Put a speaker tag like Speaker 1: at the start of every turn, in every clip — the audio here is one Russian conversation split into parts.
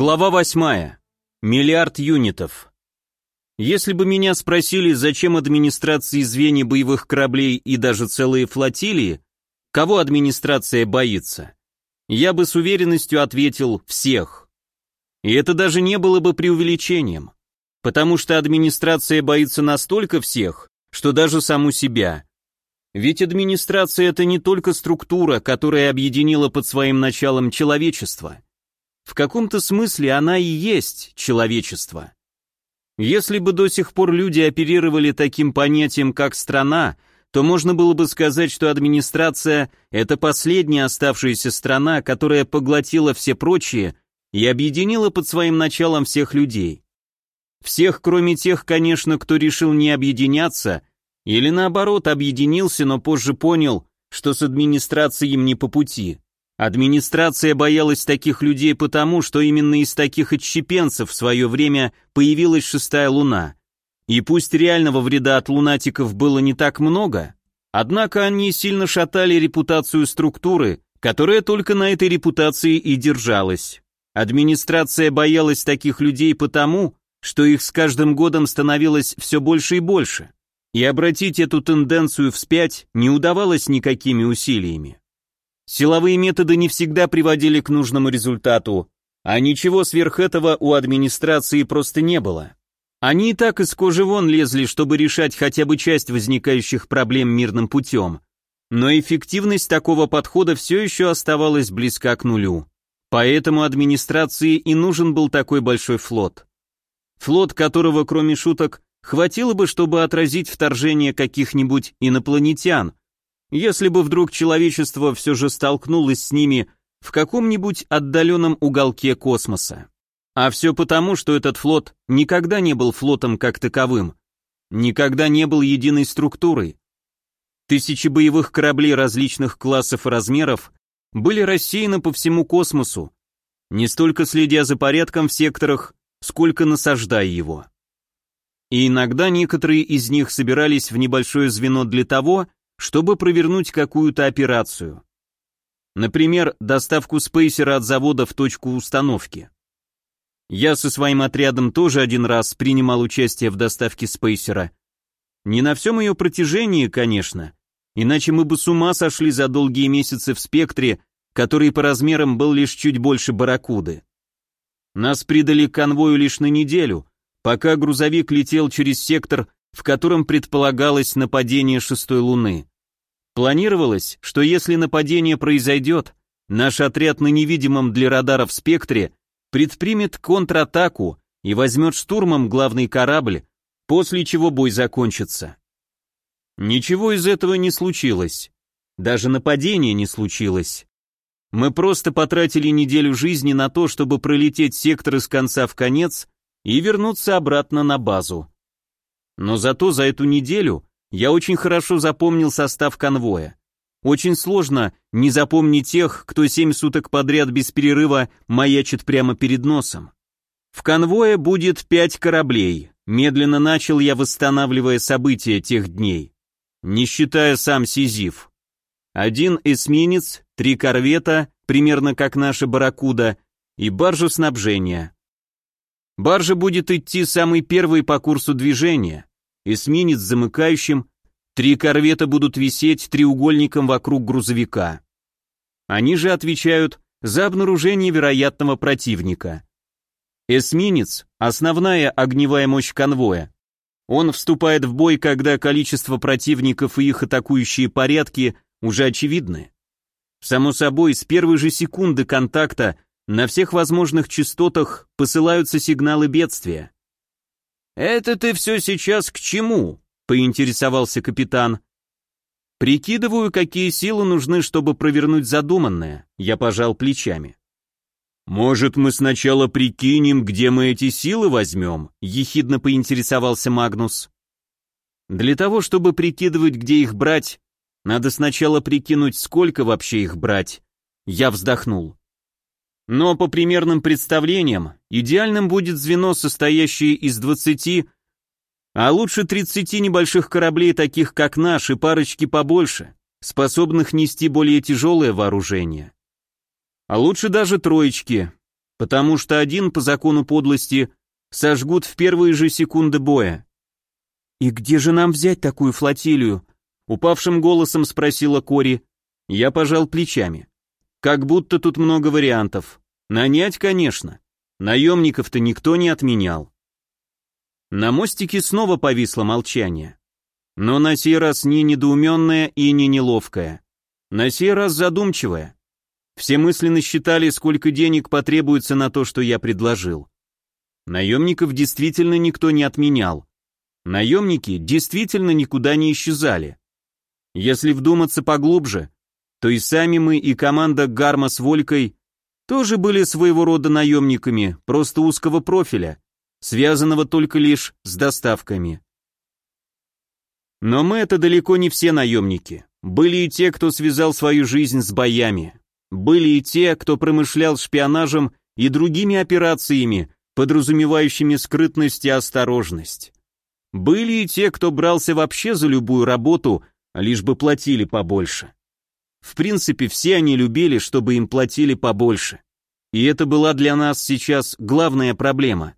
Speaker 1: Глава 8. Миллиард юнитов. Если бы меня спросили, зачем администрации звенья боевых кораблей и даже целые флотилии, кого администрация боится, я бы с уверенностью ответил «всех». И это даже не было бы преувеличением, потому что администрация боится настолько всех, что даже саму себя. Ведь администрация — это не только структура, которая объединила под своим началом человечество. В каком-то смысле она и есть человечество. Если бы до сих пор люди оперировали таким понятием, как страна, то можно было бы сказать, что администрация — это последняя оставшаяся страна, которая поглотила все прочие и объединила под своим началом всех людей. Всех, кроме тех, конечно, кто решил не объединяться, или наоборот объединился, но позже понял, что с администрацией им не по пути. Администрация боялась таких людей потому, что именно из таких отщепенцев в свое время появилась шестая луна. И пусть реального вреда от лунатиков было не так много, однако они сильно шатали репутацию структуры, которая только на этой репутации и держалась. Администрация боялась таких людей потому, что их с каждым годом становилось все больше и больше, и обратить эту тенденцию вспять не удавалось никакими усилиями. Силовые методы не всегда приводили к нужному результату, а ничего сверх этого у администрации просто не было. Они и так из кожи вон лезли, чтобы решать хотя бы часть возникающих проблем мирным путем. Но эффективность такого подхода все еще оставалась близка к нулю. Поэтому администрации и нужен был такой большой флот. Флот, которого, кроме шуток, хватило бы, чтобы отразить вторжение каких-нибудь инопланетян, если бы вдруг человечество все же столкнулось с ними в каком-нибудь отдаленном уголке космоса. А все потому, что этот флот никогда не был флотом как таковым, никогда не был единой структурой. Тысячи боевых кораблей различных классов и размеров были рассеяны по всему космосу, не столько следя за порядком в секторах, сколько насаждая его. И иногда некоторые из них собирались в небольшое звено для того, чтобы провернуть какую-то операцию. Например, доставку спейсера от завода в точку установки. Я со своим отрядом тоже один раз принимал участие в доставке спейсера. Не на всем ее протяжении, конечно, иначе мы бы с ума сошли за долгие месяцы в спектре, который по размерам был лишь чуть больше барракуды. Нас придали к конвою лишь на неделю, пока грузовик летел через сектор, в котором предполагалось нападение шестой луны. Планировалось, что если нападение произойдет, наш отряд на невидимом для радаров спектре предпримет контратаку и возьмет штурмом главный корабль, после чего бой закончится. Ничего из этого не случилось. Даже нападение не случилось. Мы просто потратили неделю жизни на то, чтобы пролететь сектор из конца в конец и вернуться обратно на базу. Но зато за эту неделю я очень хорошо запомнил состав конвоя. Очень сложно не запомнить тех, кто 7 суток подряд без перерыва маячит прямо перед носом. В конвое будет 5 кораблей, медленно начал я, восстанавливая события тех дней, не считая сам Сизиф. 1 эсминец, 3 корвета, примерно как наша «Барракуда», и баржа снабжения. Баржа будет идти самый первый по курсу движения, эсминец замыкающим, 3 корвета будут висеть треугольником вокруг грузовика. Они же отвечают за обнаружение вероятного противника. Эсминец — основная огневая мощь конвоя. Он вступает в бой, когда количество противников и их атакующие порядки уже очевидны. Само собой, с первой же секунды контакта на всех возможных частотах посылаются сигналы бедствия. «Это ты все сейчас к чему?» — поинтересовался капитан. «Прикидываю, какие силы нужны, чтобы провернуть задуманное», — я пожал плечами. «Может, мы сначала прикинем, где мы эти силы возьмем?» — ехидно поинтересовался Магнус. «Для того, чтобы прикидывать, где их брать, надо сначала прикинуть, сколько вообще их брать», — я вздохнул. Но по примерным представлениям, идеальным будет звено, состоящее из 20, а лучше 30 небольших кораблей, таких как наш, и парочки побольше, способных нести более тяжелое вооружение. А лучше даже троечки. потому что один по закону подлости сожгут в первые же секунды боя. «И где же нам взять такую флотилию?» — упавшим голосом спросила Кори. Я пожал плечами. Как будто тут много вариантов. Нанять, конечно. Наемников-то никто не отменял. На мостике снова повисло молчание. Но на сей раз не недоуменное и не неловкое. На сей раз задумчивое. Все мысленно считали, сколько денег потребуется на то, что я предложил. Наемников действительно никто не отменял. Наемники действительно никуда не исчезали. Если вдуматься поглубже, то и сами мы, и команда Гарма с Волькой тоже были своего рода наемниками, просто узкого профиля, связанного только лишь с доставками. Но мы — это далеко не все наемники. Были и те, кто связал свою жизнь с боями. Были и те, кто промышлял шпионажем и другими операциями, подразумевающими скрытность и осторожность. Были и те, кто брался вообще за любую работу, лишь бы платили побольше. В принципе, все они любили, чтобы им платили побольше. И это была для нас сейчас главная проблема.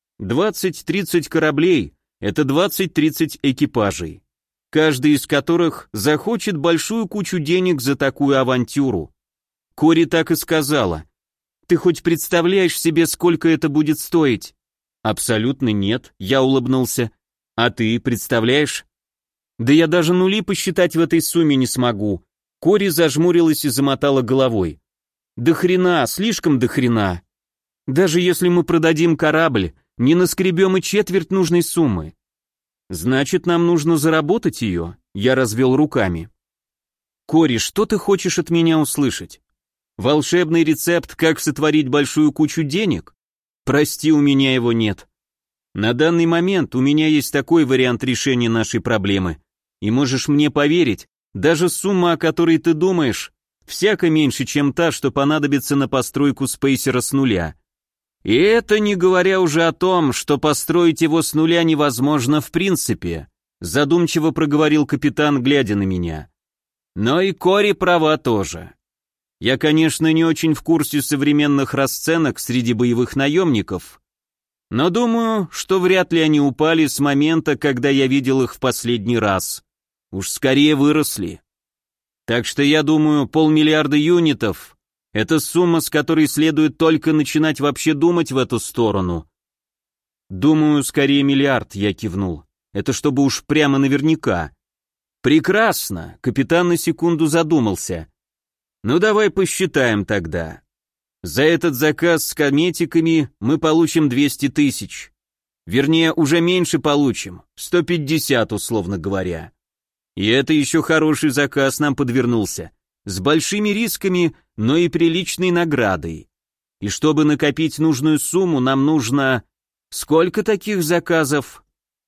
Speaker 1: 20-30 кораблей — это 20-30 экипажей, каждый из которых захочет большую кучу денег за такую авантюру. Кори так и сказала: «Ты хоть представляешь себе, сколько это будет стоить?» «Абсолютно нет», — я улыбнулся. «А ты представляешь?» «Да я даже нули посчитать в этой сумме не смогу». Кори зажмурилась и замотала головой. «До хрена, слишком до хрена. Даже если мы продадим корабль, не наскребем и четверть нужной суммы». «Значит, нам нужно заработать ее», — я развел руками. «Кори, что ты хочешь от меня услышать? Волшебный рецепт, как сотворить большую кучу денег? Прости, у меня его нет. На данный момент у меня есть такой вариант решения нашей проблемы, и можешь мне поверить, даже сумма, о которой ты думаешь, всяко меньше, чем та, что понадобится на постройку спейсера с нуля. И это не говоря уже о том, что построить его с нуля невозможно в принципе», задумчиво проговорил капитан, глядя на меня. «Но и Кори права тоже. Я, конечно, не очень в курсе современных расценок среди боевых наемников, но думаю, что вряд ли они упали с момента, когда я видел их в последний раз. Уж скорее выросли. Так что я думаю, 500 миллиарда юнитов — это сумма, с которой следует только начинать вообще думать в эту сторону». «Думаю, скорее миллиард», — я кивнул. «Это чтобы уж прямо наверняка». «Прекрасно», — капитан на секунду задумался. «Ну давай посчитаем тогда. За этот заказ с кометиками мы получим 200 тысяч. Вернее, уже меньше получим, 150, условно говоря. И это еще хороший заказ нам подвернулся, с большими рисками, но и приличной наградой. И чтобы накопить нужную сумму, нам нужно... Сколько таких заказов?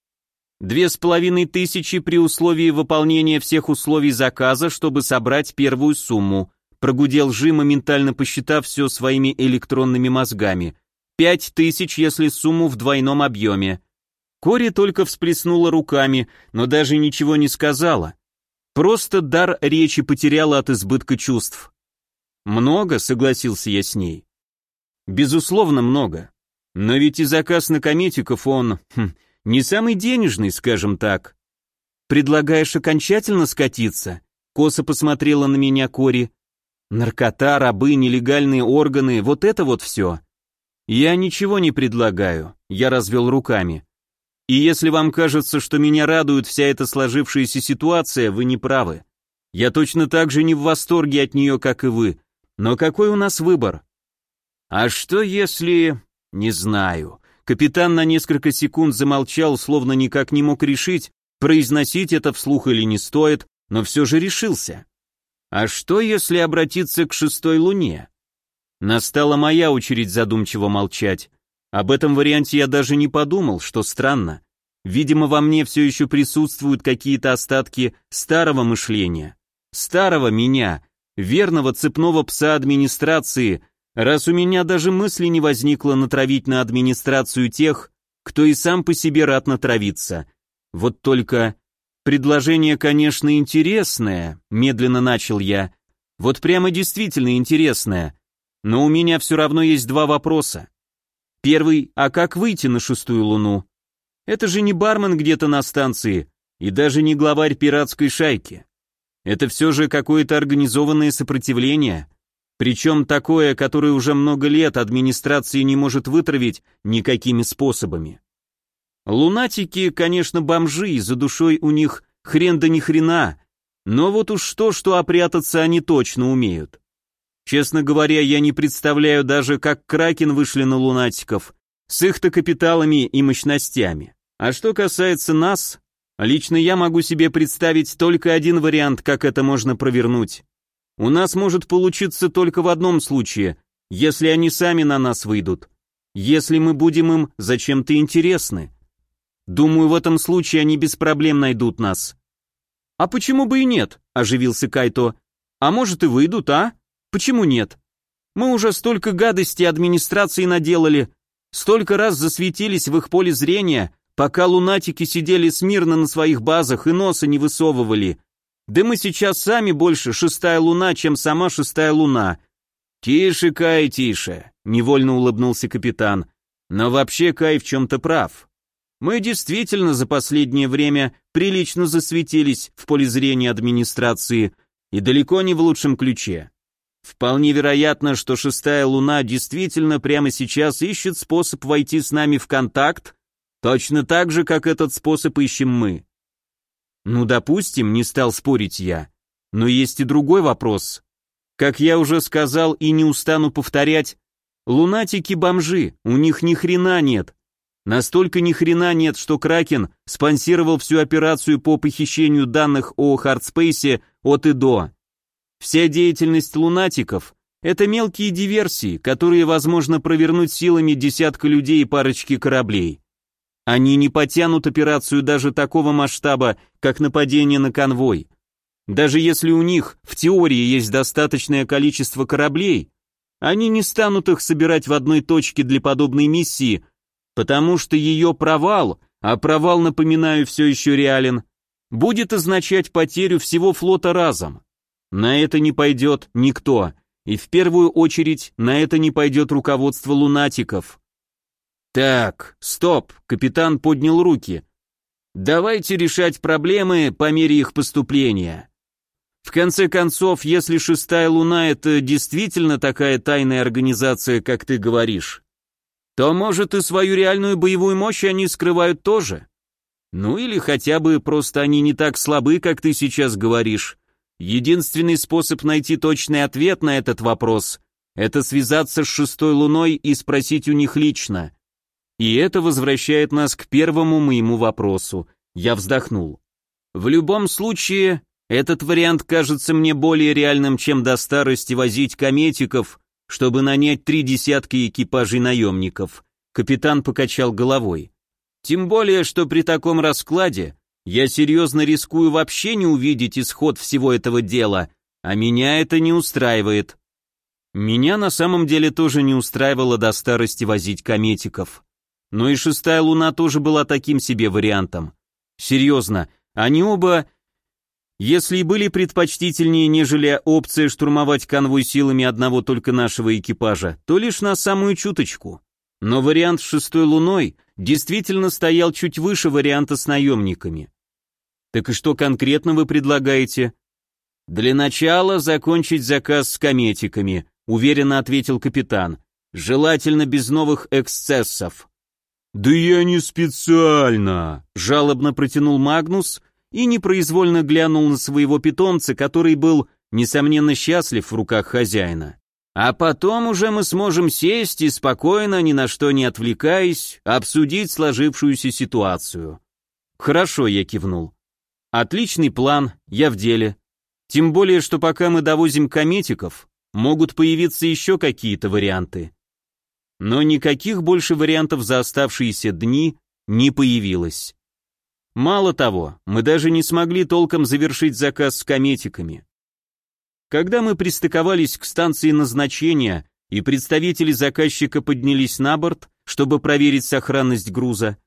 Speaker 1: 2500 при условии выполнения всех условий заказа, чтобы собрать первую сумму. Прогудел Жи, моментально посчитав все своими электронными мозгами. 5000, если сумму в двойном объеме. Кори только всплеснула руками, но даже ничего не сказала. Просто дар речи потеряла от избытка чувств. «Много», — согласился я с ней. «Безусловно, много. Но ведь и заказ на кометиков, он... не самый денежный, скажем так». «Предлагаешь окончательно скатиться?» — косо посмотрела на меня Кори. «Наркота, рабы, нелегальные органы, вот это вот все». «Я ничего не предлагаю», — я развел руками. «И если вам кажется, что меня радует вся эта сложившаяся ситуация, вы не правы. Я точно так же не в восторге от нее, как и вы. Но какой у нас выбор?» «А что если... не знаю». Капитан на несколько секунд замолчал, словно никак не мог решить, произносить это вслух или не стоит, но все же решился. «А что, если обратиться к шестой луне?» Настала моя очередь задумчиво молчать. Об этом варианте я даже не подумал, что странно. Видимо, во мне все еще присутствуют какие-то остатки старого мышления. Старого меня, верного цепного пса администрации, раз у меня даже мысли не возникло натравить на администрацию тех, кто и сам по себе рад натравиться. Вот только... «Предложение, конечно, интересное», — медленно начал я. «Вот прямо действительно интересное. Но у меня все равно есть два вопроса. Первый, а как выйти на шестую луну? Это же не бармен где-то на станции, и даже не главарь пиратской шайки. Это все же какое-то организованное сопротивление, причем такое, которое уже много лет администрация не может вытравить никакими способами. Лунатики, конечно, бомжи, и за душой у них хрен да ни хрена, но вот уж что, а прятаться они точно умеют. Честно говоря, я не представляю даже, как Кракен вышли на лунатиков, с их-то капиталами и мощностями. А что касается нас, лично я могу себе представить только один вариант, как это можно провернуть. У нас может получиться только в одном случае, если они сами на нас выйдут, если мы будем им зачем-то интересны. Думаю, в этом случае они без проблем найдут нас. А почему бы и нет, оживился Кайто. А может и выйдут, а? Почему нет? Мы уже столько гадостей администрации наделали, столько раз засветились в их поле зрения, пока лунатики сидели смирно на своих базах и носа не высовывали. Да мы сейчас сами больше шестая луна, чем сама шестая луна. Тише, Кай, тише, невольно улыбнулся капитан. Но вообще Кай в чем-то прав. Мы действительно за последнее время прилично засветились в поле зрения администрации, и далеко не в лучшем ключе. Вполне вероятно, что шестая луна действительно прямо сейчас ищет способ войти с нами в контакт, точно так же, как этот способ ищем мы. Ну, допустим, не стал спорить я. Но есть и другой вопрос. Как я уже сказал и не устану повторять, лунатики-бомжи, у них ни хрена нет. Настолько ни хрена нет, что Кракен спонсировал всю операцию по похищению данных о Хардспейсе от и до. Вся деятельность лунатиков – это мелкие диверсии, которые возможно провернуть силами десятка людей и парочки кораблей. Они не потянут операцию даже такого масштаба, как нападение на конвой. Даже если у них в теории есть достаточное количество кораблей, они не станут их собирать в одной точке для подобной миссии, потому что ее провал, а провал, напоминаю, все еще реален, будет означать потерю всего флота разом. На это не пойдет никто, и в первую очередь на это не пойдет руководство лунатиков. Так, стоп, капитан поднял руки. Давайте решать проблемы по мере их поступления. В конце концов, если шестая луна это действительно такая тайная организация, как ты говоришь, то, может, и свою реальную боевую мощь они скрывают тоже. Ну или хотя бы просто они не так слабы, как ты сейчас говоришь. Единственный способ найти точный ответ на этот вопрос – это связаться с шестой луной и спросить у них лично. И это возвращает нас к первому моему вопросу. Я вздохнул. В любом случае, этот вариант кажется мне более реальным, чем до старости возить кометиков, чтобы нанять 3 десятка экипажей наемников. Капитан покачал головой. Тем более, что при таком раскладе я серьезно рискую вообще не увидеть исход всего этого дела, а меня это не устраивает. Меня на самом деле тоже не устраивало до старости возить кометиков. Но и шестая луна тоже была таким себе вариантом. Серьезно, они оба, если и были предпочтительнее, нежели опция штурмовать конвой силами одного только нашего экипажа, то лишь на самую чуточку. Но вариант с шестой луной действительно стоял чуть выше варианта с наемниками. Так и что конкретно вы предлагаете? Для начала закончить заказ с кометиками, уверенно ответил капитан. Желательно без новых эксцессов. Да я не специально, жалобно протянул Магнус и непроизвольно глянул на своего питомца, который был, несомненно, счастлив в руках хозяина. А потом уже мы сможем сесть и спокойно, ни на что не отвлекаясь, обсудить сложившуюся ситуацию. Хорошо, я кивнул. Отличный план, я в деле. Тем более, что пока мы довозим кометиков, могут появиться еще какие-то варианты. Но никаких больше вариантов за оставшиеся дни не появилось. Мало того, мы даже не смогли толком завершить заказ с кометиками. Когда мы пристыковались к станции назначения и представители заказчика поднялись на борт, чтобы проверить сохранность груза,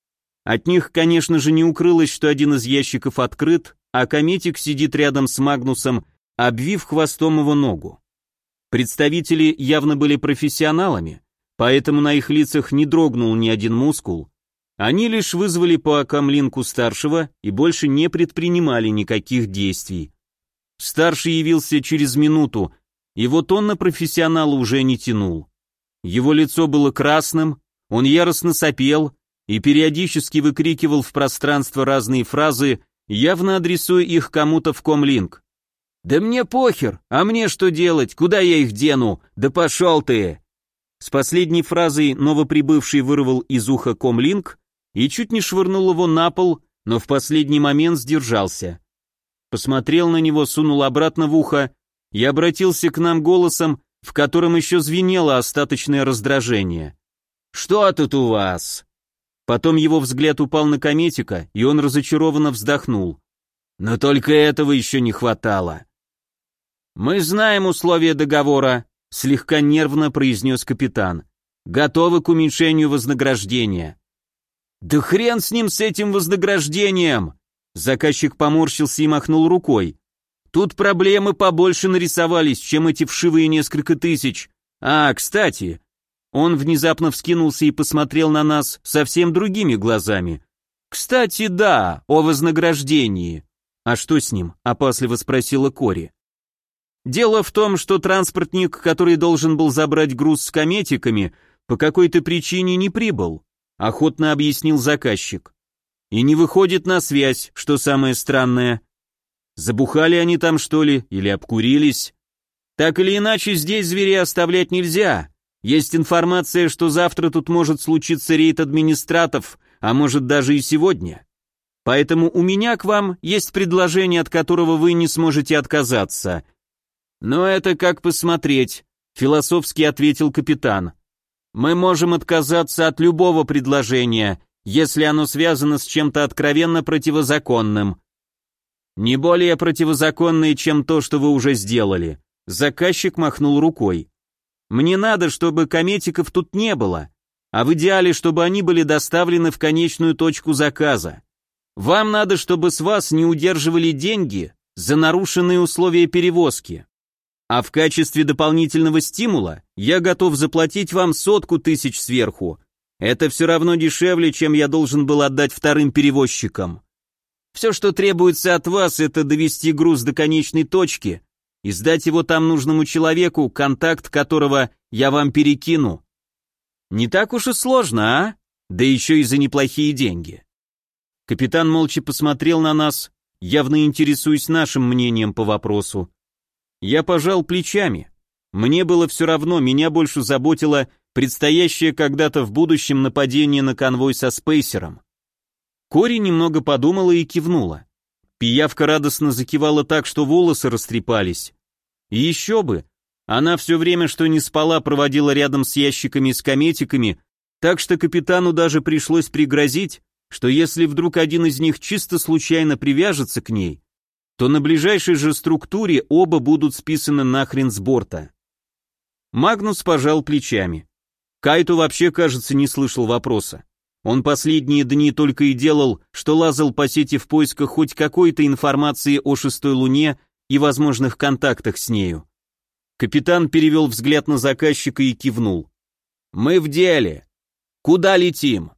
Speaker 1: от них, конечно же, не укрылось, что один из ящиков открыт, а кометик сидит рядом с Магнусом, обвив хвостом его ногу. Представители явно были профессионалами, поэтому на их лицах не дрогнул ни один мускул. Они лишь вызвали по Камлинку-старшего и больше не предпринимали никаких действий. Старший явился через минуту, и вот он на профессионала уже не тянул. Его лицо было красным, он яростно сопел и периодически выкрикивал в пространство разные фразы, явно адресуя их кому-то в Комлинк. «Да мне похер, а мне что делать, куда я их дену, да пошел ты!» С последней фразой новоприбывший вырвал из уха Комлинк и чуть не швырнул его на пол, но в последний момент сдержался. Посмотрел на него, сунул обратно в ухо и обратился к нам голосом, в котором еще звенело остаточное раздражение. «Что тут у вас?» Потом его взгляд упал на Кометика, и он разочарованно вздохнул. «Но только этого еще не хватало». «Мы знаем условия договора», — слегка нервно произнес капитан. «Готовы к уменьшению вознаграждения». «Да хрен с ним, с этим вознаграждением!» Заказчик поморщился и махнул рукой. «Тут проблемы побольше нарисовались, чем эти вшивые несколько тысяч. А, кстати...» Он внезапно вскинулся и посмотрел на нас совсем другими глазами. «Кстати, да, о вознаграждении». «А что с ним?» — опасливо спросила Кори. «Дело в том, что транспортник, который должен был забрать груз с кометиками, по какой-то причине не прибыл», — охотно объяснил заказчик. «И не выходит на связь, что самое странное. Забухали они там, что ли, или обкурились? Так или иначе, здесь зверей оставлять нельзя. Есть информация, что завтра тут может случиться рейд администратов, а может даже и сегодня. Поэтому у меня к вам есть предложение, от которого вы не сможете отказаться». «Но это как посмотреть», — философски ответил капитан. «Мы можем отказаться от любого предложения, если оно связано с чем-то откровенно противозаконным. Не более противозаконное, чем то, что вы уже сделали». Заказчик махнул рукой. «Мне надо, чтобы кометиков тут не было, а в идеале, чтобы они были доставлены в конечную точку заказа. Вам надо, чтобы с вас не удерживали деньги за нарушенные условия перевозки. А в качестве дополнительного стимула я готов заплатить вам 100 тысяч сверху. Это все равно дешевле, чем я должен был отдать вторым перевозчикам. Все, что требуется от вас, это довести груз до конечной точки и сдать его там нужному человеку, контакт которого я вам перекину. Не так уж и сложно, а? Да еще и за неплохие деньги». Капитан молча посмотрел на нас, явно интересуясь нашим мнением по вопросу. Я пожал плечами. Мне было все равно, меня больше заботило предстоящее когда-то в будущем нападение на конвой со спейсером. Кори немного подумала и кивнула. Пиявка радостно закивала так, что волосы растрепались. И еще бы, она все время, что не спала, проводила рядом с ящиками с кометиками, так что капитану даже пришлось пригрозить, что если вдруг один из них чисто случайно привяжется к ней, то на ближайшей же структуре оба будут списаны нахрен с борта. Магнус пожал плечами. Кайту вообще, кажется, не слышал вопроса. Он последние дни только и делал, что лазал по сети в поисках хоть какой-то информации о шестой луне и возможных контактах с нею. Капитан перевел взгляд на заказчика и кивнул. «Мы в деле. Куда летим?»